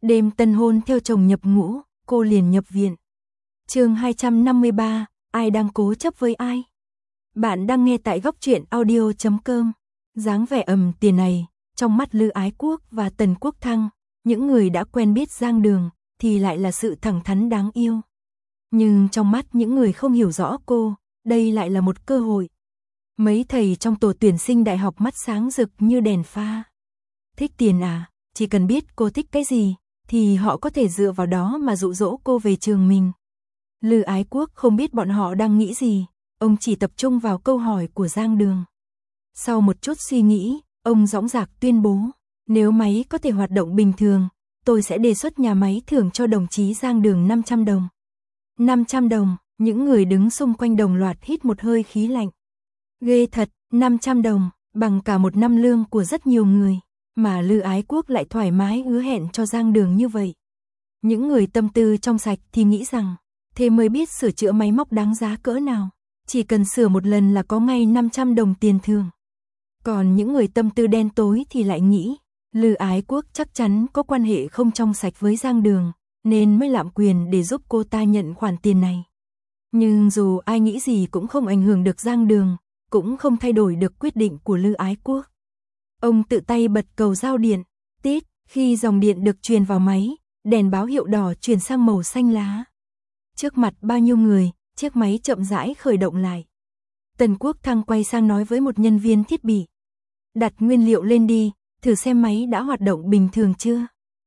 Đêm tân hôn theo chồng nhập ngũ, cô liền nhập viện. Chương 253, ai đang cố chấp với ai? Bạn đang nghe tại góc truyện audio.com. Dáng vẻ tiền này, trong mắt Lư Ái Quốc và Tần Quốc Thăng, những người đã quen biết Giang Đường, thì lại là sự thẳng thắn đáng yêu. Nhưng trong mắt những người không hiểu rõ cô, đây lại là một cơ hội. Mấy thầy trong tổ tuyển sinh đại học mắt sáng rực như đèn pha. Thích tiền à? Chỉ cần biết cô thích cái gì, thì họ có thể dựa vào đó mà dụ dỗ cô về trường mình. Lư Ái Quốc không biết bọn họ đang nghĩ gì, ông chỉ tập trung vào câu hỏi của Giang Đường. Sau một chút suy nghĩ, ông dõng dạc tuyên bố, nếu máy có thể hoạt động bình thường, tôi sẽ đề xuất nhà máy thưởng cho đồng chí Giang Đường 500 đồng. 500 đồng, những người đứng xung quanh đồng loạt hít một hơi khí lạnh. Ghê thật, 500 đồng, bằng cả một năm lương của rất nhiều người, mà Lư Ái Quốc lại thoải mái hứa hẹn cho Giang Đường như vậy. Những người tâm tư trong sạch thì nghĩ rằng, thế mới biết sửa chữa máy móc đáng giá cỡ nào, chỉ cần sửa một lần là có ngay 500 đồng tiền thưởng. Còn những người tâm tư đen tối thì lại nghĩ, Lư Ái Quốc chắc chắn có quan hệ không trong sạch với Giang Đường, nên mới lạm quyền để giúp cô ta nhận khoản tiền này. Nhưng dù ai nghĩ gì cũng không ảnh hưởng được Giang Đường, cũng không thay đổi được quyết định của Lư Ái Quốc. Ông tự tay bật cầu giao điện, tít, khi dòng điện được truyền vào máy, đèn báo hiệu đỏ chuyển sang màu xanh lá. Trước mặt bao nhiêu người, chiếc máy chậm rãi khởi động lại. Tần Quốc Thăng quay sang nói với một nhân viên thiết bị. Đặt nguyên liệu lên đi, thử xem máy đã hoạt động bình thường chưa.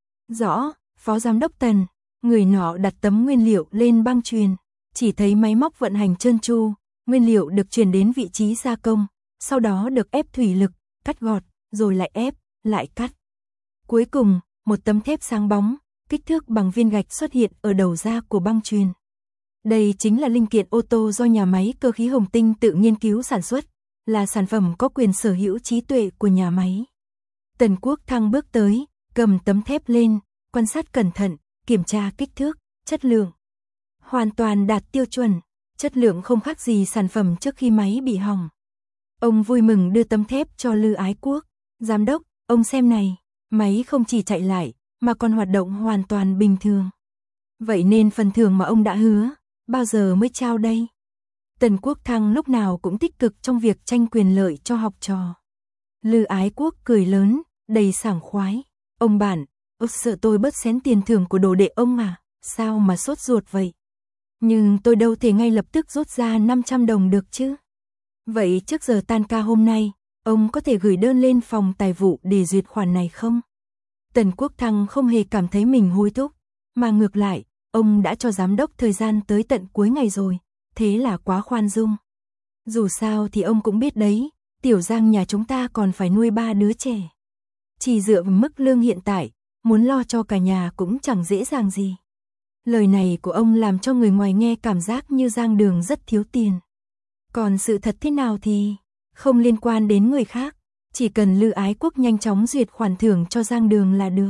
Rõ, Phó Giám đốc Tần. Người nọ đặt tấm nguyên liệu lên băng truyền, chỉ thấy máy móc vận hành trơn tru, nguyên liệu được truyền đến vị trí gia công, sau đó được ép thủy lực, cắt gọt, rồi lại ép, lại cắt. Cuối cùng, một tấm thép sáng bóng, kích thước bằng viên gạch xuất hiện ở đầu ra của băng truyền. Đây chính là linh kiện ô tô do nhà máy cơ khí Hồng Tinh tự nghiên cứu sản xuất, là sản phẩm có quyền sở hữu trí tuệ của nhà máy. Tần Quốc Thăng bước tới, cầm tấm thép lên, quan sát cẩn thận, kiểm tra kích thước, chất lượng. Hoàn toàn đạt tiêu chuẩn, chất lượng không khác gì sản phẩm trước khi máy bị hỏng. Ông vui mừng đưa tấm thép cho Lư Ái Quốc. Giám đốc, ông xem này, máy không chỉ chạy lại, mà còn hoạt động hoàn toàn bình thường. Vậy nên phần thưởng mà ông đã hứa, bao giờ mới trao đây? Tần Quốc Thăng lúc nào cũng tích cực trong việc tranh quyền lợi cho học trò. Lư Ái Quốc cười lớn, đầy sảng khoái. Ông bạn, sợ tôi bớt xén tiền thưởng của đồ đệ ông à? Sao mà sốt ruột vậy? Nhưng tôi đâu thể ngay lập tức rút ra 500 đồng được chứ. Vậy trước giờ tan ca hôm nay, ông có thể gửi đơn lên phòng tài vụ để duyệt khoản này không? Tần Quốc Thăng không hề cảm thấy mình hối thúc, mà ngược lại, ông đã cho giám đốc thời gian tới tận cuối ngày rồi, thế là quá khoan dung. Dù sao thì ông cũng biết đấy, Tiểu Giang nhà chúng ta còn phải nuôi 3 đứa trẻ. Chỉ dựa vào mức lương hiện tại, muốn lo cho cả nhà cũng chẳng dễ dàng gì. Lời này của ông làm cho người ngoài nghe cảm giác như Giang Đường rất thiếu tiền. Còn sự thật thế nào thì không liên quan đến người khác, chỉ cần Lư Ái Quốc nhanh chóng duyệt khoản thưởng cho Giang Đường là được.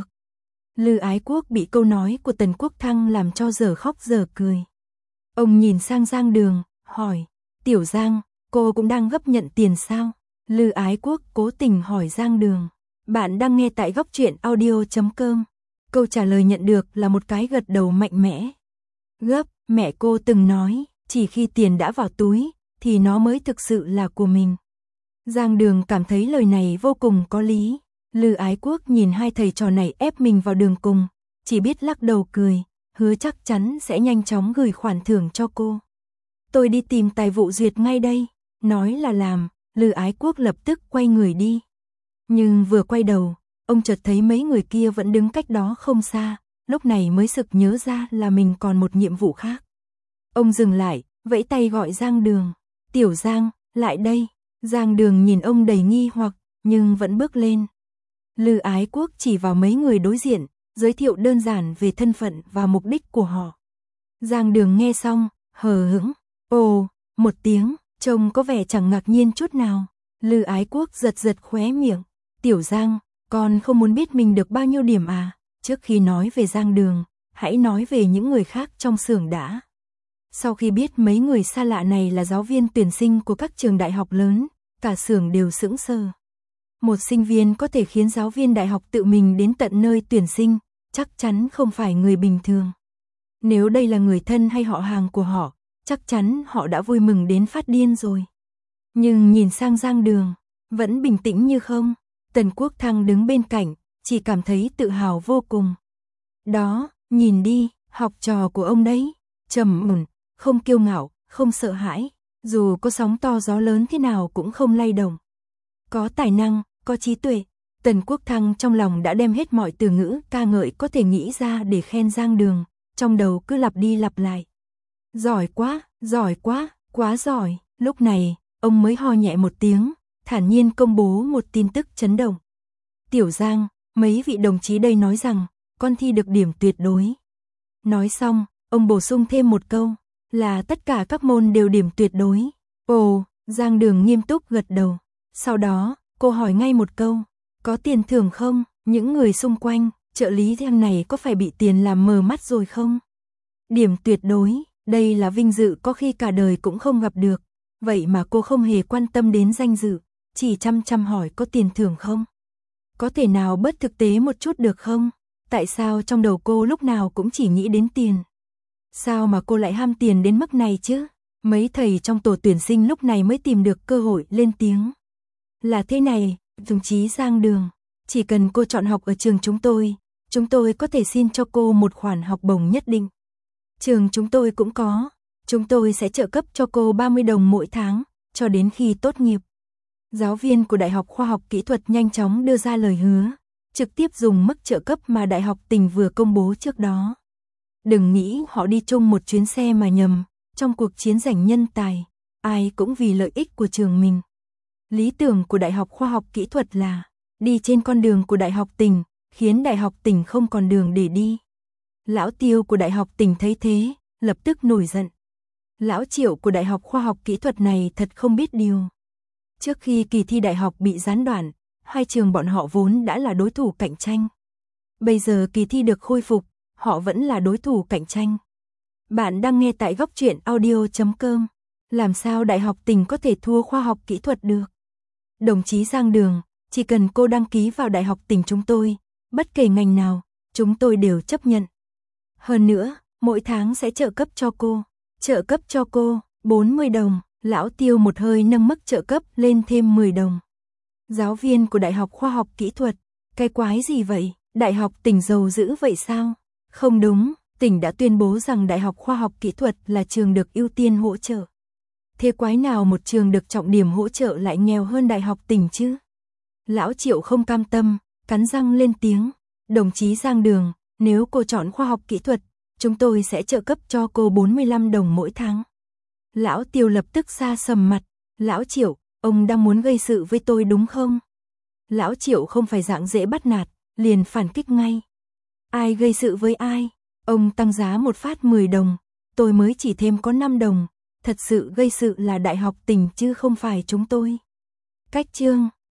Lư Ái Quốc bị câu nói của Tần Quốc Thăng làm cho dở khóc dở cười. Ông nhìn sang Giang Đường, hỏi, Tiểu Giang, cô cũng đang gấp nhận tiền sao? Lư Ái Quốc cố tình hỏi Giang Đường. Bạn đang nghe tại góc truyện audio.com. Câu trả lời nhận được là một cái gật đầu mạnh mẽ. Gấp, mẹ cô từng nói, chỉ khi tiền đã vào túi, thì nó mới thực sự là của mình. Giang Đường cảm thấy lời này vô cùng có lý. Lư Ái Quốc nhìn hai thầy trò này ép mình vào đường cùng, chỉ biết lắc đầu cười, hứa chắc chắn sẽ nhanh chóng gửi khoản thưởng cho cô. Tôi đi tìm tài vụ duyệt ngay đây. Nói là làm, Lư Ái Quốc lập tức quay người đi. Nhưng vừa quay đầu, ông chợt thấy mấy người kia vẫn đứng cách đó không xa, lúc này mới sực nhớ ra là mình còn một nhiệm vụ khác. Ông dừng lại, vẫy tay gọi Giang Đường. Tiểu Giang, lại đây. Giang Đường nhìn ông đầy nghi hoặc, nhưng vẫn bước lên. Lư Ái Quốc chỉ vào mấy người đối diện, giới thiệu đơn giản về thân phận và mục đích của họ. Giang Đường nghe xong, hờ hững, ồ, một tiếng, trông có vẻ chẳng ngạc nhiên chút nào. Lư Ái Quốc giật giật khóe miệng. Tiểu Giang, con không muốn biết mình được bao nhiêu điểm à? Trước khi nói về Giang Đường, hãy nói về những người khác trong xưởng đã. Sau khi biết mấy người xa lạ này là giáo viên tuyển sinh của các trường đại học lớn, cả xưởng đều sững sờ. Một sinh viên có thể khiến giáo viên đại học tự mình đến tận nơi tuyển sinh, chắc chắn không phải người bình thường. Nếu đây là người thân hay họ hàng của họ, chắc chắn họ đã vui mừng đến phát điên rồi. Nhưng nhìn sang Giang Đường, vẫn bình tĩnh như không. Tần Quốc Thăng đứng bên cạnh, chỉ cảm thấy tự hào vô cùng. Đó, nhìn đi, học trò của ông đấy, trầm ổn, không kiêu ngạo, không sợ hãi, dù có sóng to gió lớn thế nào cũng không lay động. Có tài năng, có trí tuệ. Tần Quốc Thăng trong lòng đã đem hết mọi từ ngữ ca ngợi có thể nghĩ ra để khen Giang Đường, trong đầu cứ lặp đi lặp lại. Giỏi quá, quá giỏi. Lúc này, ông mới ho nhẹ một tiếng, thản nhiên công bố một tin tức chấn động. Tiểu Giang, mấy vị đồng chí đây nói rằng, con thi được điểm tuyệt đối. Nói xong, ông bổ sung thêm một câu, là tất cả các môn đều điểm tuyệt đối. Ồ, Giang Đường nghiêm túc gật đầu. Sau đó, cô hỏi ngay một câu, có tiền thưởng không? Những người xung quanh, trợ lý thằng này có phải bị tiền làm mờ mắt rồi không? Điểm tuyệt đối, đây là vinh dự có khi cả đời cũng không gặp được. Vậy mà cô không hề quan tâm đến danh dự, chỉ chăm chăm hỏi có tiền thưởng không? Có thể nào bớt thực tế một chút được không? Tại sao trong đầu cô lúc nào cũng chỉ nghĩ đến tiền? Sao mà cô lại ham tiền đến mức này chứ? Mấy thầy trong tổ tuyển sinh lúc này mới tìm được cơ hội lên tiếng. Là thế này, đồng chí Giang Đường, chỉ cần cô chọn học ở trường chúng tôi có thể xin cho cô một khoản học bổng nhất định. Trường chúng tôi cũng có, chúng tôi sẽ trợ cấp cho cô 30 đồng mỗi tháng, cho đến khi tốt nghiệp. Giáo viên của Đại học Khoa học Kỹ thuật nhanh chóng đưa ra lời hứa, trực tiếp dùng mức trợ cấp mà Đại học Tỉnh vừa công bố trước đó. Đừng nghĩ họ đi chung một chuyến xe mà nhầm, trong cuộc chiến giành nhân tài, ai cũng vì lợi ích của trường mình. Lý tưởng của Đại học Khoa học Kỹ thuật là đi trên con đường của Đại học Tỉnh, khiến Đại học Tỉnh không còn đường để đi. Lão Tiêu của Đại học Tỉnh thấy thế, lập tức nổi giận. Lão Triệu của Đại học Khoa học Kỹ thuật này thật không biết điều. Trước khi kỳ thi đại học bị gián đoạn, hai trường bọn họ vốn đã là đối thủ cạnh tranh. Bây giờ kỳ thi được khôi phục, họ vẫn là đối thủ cạnh tranh. Bạn đang nghe tại góc truyện audio.com. Làm sao Đại học Tỉnh có thể thua Khoa học Kỹ thuật được? Đồng chí Giang Đường, chỉ cần cô đăng ký vào Đại học Tỉnh chúng tôi, bất kể ngành nào, chúng tôi đều chấp nhận. Hơn nữa, mỗi tháng sẽ trợ cấp cho cô 40 đồng. Lão Tiêu một hơi nâng mức trợ cấp lên thêm 10 đồng. Giáo viên của Đại học Khoa học Kỹ thuật, cái quái gì vậy? Đại học Tỉnh giàu dữ vậy sao? Không đúng, tỉnh đã tuyên bố rằng Đại học Khoa học Kỹ thuật là trường được ưu tiên hỗ trợ. Thế quái nào một trường được trọng điểm hỗ trợ lại nghèo hơn Đại học Tỉnh chứ? Lão Triệu không cam tâm, cắn răng lên tiếng. Đồng chí Giang Đường, nếu cô chọn Khoa học Kỹ thuật, chúng tôi sẽ trợ cấp cho cô 45 đồng mỗi tháng. Lão Tiêu lập tức sa sầm mặt. Lão Triệu, ông đang muốn gây sự với tôi đúng không? Lão Triệu không phải dạng dễ bắt nạt, liền phản kích ngay. Ai gây sự với ai? Ông tăng giá một phát 10 đồng, tôi mới chỉ thêm có 5 đồng. Thật sự gây sự là Đại học Tỉnh chứ không phải chúng tôi. Cách chương